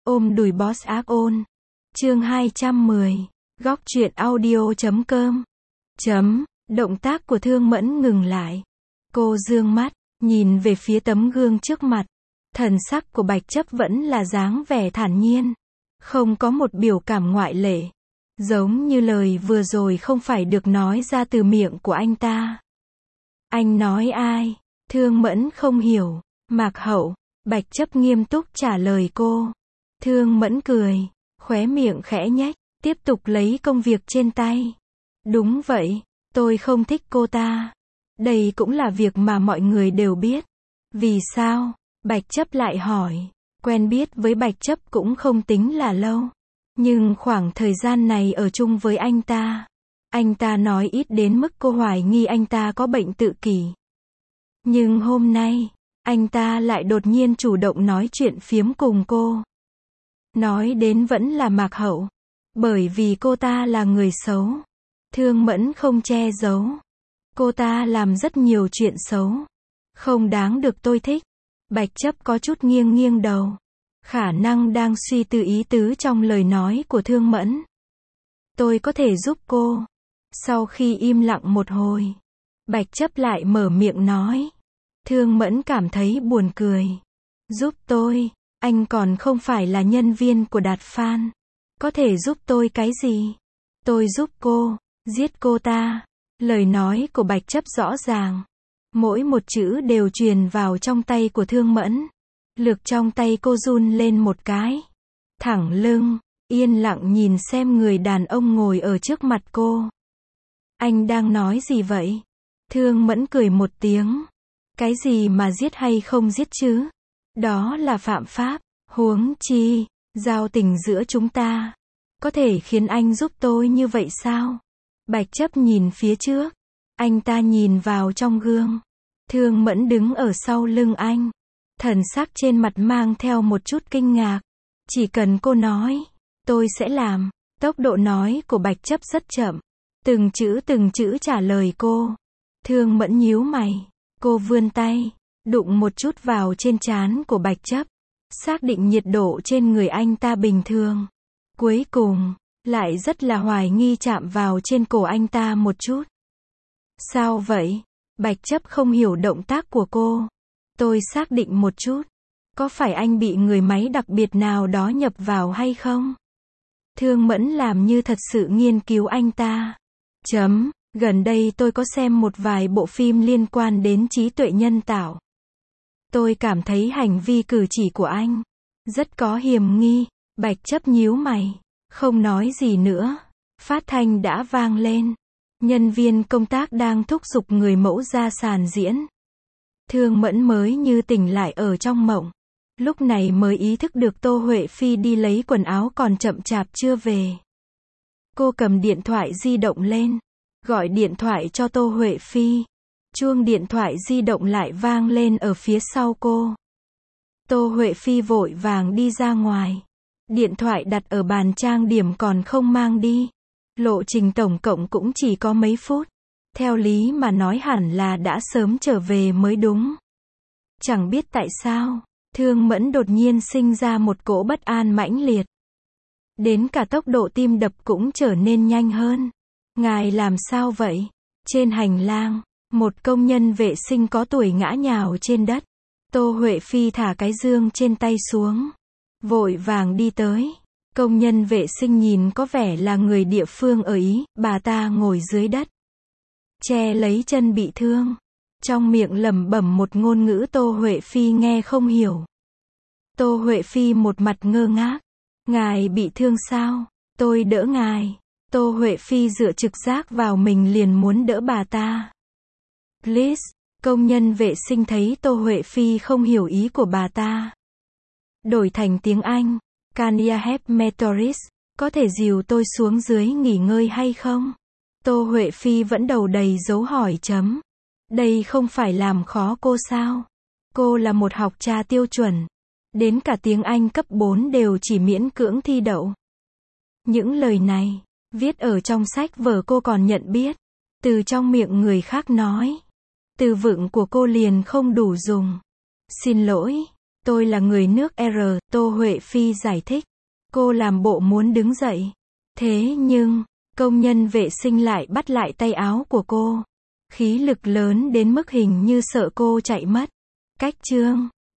Ôm đùi boss ác ôn. Chương 210. Góc truyện audio.com. Động tác của Thương Mẫn ngừng lại. Cô dương mắt, nhìn về phía tấm gương trước mặt. Thần sắc của Bạch Chấp vẫn là dáng vẻ thản nhiên. Không có một biểu cảm ngoại lệ. Giống như lời vừa rồi không phải được nói ra từ miệng của anh ta. Anh nói ai? Thương Mẫn không hiểu. Mạc Hậu. Bạch Chấp nghiêm túc trả lời cô. Thương Mẫn cười, khóe miệng khẽ nhếch, tiếp tục lấy công việc trên tay. Đúng vậy, tôi không thích cô ta. Đây cũng là việc mà mọi người đều biết. Vì sao? Bạch Chấp lại hỏi. Quen biết với Bạch Chấp cũng không tính là lâu. Nhưng khoảng thời gian này ở chung với anh ta nói ít đến mức cô hoài nghi anh ta có bệnh tự kỷ. Nhưng hôm nay, anh ta lại đột nhiên chủ động nói chuyện phiếm cùng cô. Nói đến vẫn là Mạc Hậu. Bởi vì cô ta là người xấu. Thương Mẫn không che giấu. Cô ta làm rất nhiều chuyện xấu. Không đáng được tôi thích. Bạch Chấp có chút nghiêng nghiêng đầu. Khả năng đang suy tư ý tứ trong lời nói của Thương Mẫn. Tôi có thể giúp cô. Sau khi im lặng một hồi, Bạch Chấp lại mở miệng nói. Thương Mẫn cảm thấy buồn cười. Giúp tôi? Anh còn không phải là nhân viên của Đạt Phan. Có thể giúp tôi cái gì? Tôi giúp cô, giết cô ta. Lời nói của Bạch Chấp rõ ràng. Mỗi một chữ đều truyền vào trong tay của Thương Mẫn. Lược trong tay cô run lên một cái. Thẳng lưng, yên lặng nhìn xem người đàn ông ngồi ở trước mặt cô. Anh đang nói gì vậy? Thương Mẫn cười một tiếng. Cái gì mà giết hay không giết chứ? Đó là phạm pháp. Huống chi, giao tình giữa chúng ta. Có thể khiến anh giúp tôi như vậy sao? Bạch Chấp nhìn phía trước. Anh ta nhìn vào trong gương. Thương Mẫn đứng ở sau lưng anh. Thần sắc trên mặt mang theo một chút kinh ngạc. Chỉ cần cô nói, tôi sẽ làm. Tốc độ nói của Bạch Chấp rất chậm. Từng chữ trả lời cô. Thương Mẫn nhíu mày. Cô vươn tay, đụng một chút vào trên trán của Bạch Chấp. Xác định nhiệt độ trên người anh ta bình thường. Cuối cùng, lại rất là hoài nghi chạm vào trên cổ anh ta một chút. Sao vậy? Bạch Chấp không hiểu động tác của cô. Tôi xác định một chút. Có phải anh bị người máy đặc biệt nào đó nhập vào hay không? Thương Mẫn làm như thật sự nghiên cứu anh ta. Gần đây tôi có xem một vài bộ phim liên quan đến trí tuệ nhân tạo. Tôi cảm thấy hành vi cử chỉ của anh rất có hiểm nghi. Bạch Chấp nhíu mày, không nói gì nữa. Phát thanh đã vang lên. Nhân viên công tác đang thúc giục người mẫu ra sàn diễn. Thương Mẫn mới như tỉnh lại ở trong mộng. Lúc này mới ý thức được Tô Huệ Phi đi lấy quần áo còn chậm chạp chưa về. Cô cầm điện thoại di động lên, gọi điện thoại cho Tô Huệ Phi. Chuông điện thoại di động lại vang lên ở phía sau cô. Tô Huệ Phi vội vàng đi ra ngoài. Điện thoại đặt ở bàn trang điểm còn không mang đi. Lộ trình tổng cộng cũng chỉ có mấy phút. Theo lý mà nói hẳn là đã sớm trở về mới đúng. Chẳng biết tại sao, Thương Mẫn đột nhiên sinh ra một cỗ bất an mãnh liệt. Đến cả tốc độ tim đập cũng trở nên nhanh hơn. Ngài làm sao vậy? Trên hành lang, một công nhân vệ sinh có tuổi ngã nhào trên đất. Tô Huệ Phi thả cái dương trên tay xuống. Vội vàng đi tới. Công nhân vệ sinh nhìn có vẻ là người địa phương ở Ý. Bà ta ngồi dưới đất, che lấy chân bị thương. Trong miệng lẩm bẩm một ngôn ngữ Tô Huệ Phi nghe không hiểu. Tô Huệ Phi một mặt ngơ ngác. Ngài bị thương sao? Tôi đỡ ngài. Tô Huệ Phi dựa trực giác vào mình liền muốn đỡ bà ta. Please. Công nhân vệ sinh thấy Tô Huệ Phi không hiểu ý của bà ta. Đổi thành tiếng Anh. Can you help me tourist? Có thể dìu tôi xuống dưới nghỉ ngơi hay không? Tô Huệ Phi vẫn đầu đầy dấu hỏi chấm. Đây không phải làm khó cô sao? Cô là một học trà tiêu chuẩn. Đến cả tiếng Anh cấp 4 đều chỉ miễn cưỡng thi đậu. Những lời này, viết ở trong sách vở cô còn nhận biết. Từ trong miệng người khác nói. Từ vựng của cô liền không đủ dùng. Xin lỗi. Tôi là người nước R, Tô Huệ Phi giải thích. Cô làm bộ muốn đứng dậy. Thế nhưng, công nhân vệ sinh lại bắt lại tay áo của cô. Khí lực lớn đến mức hình như sợ cô chạy mất. Cách chương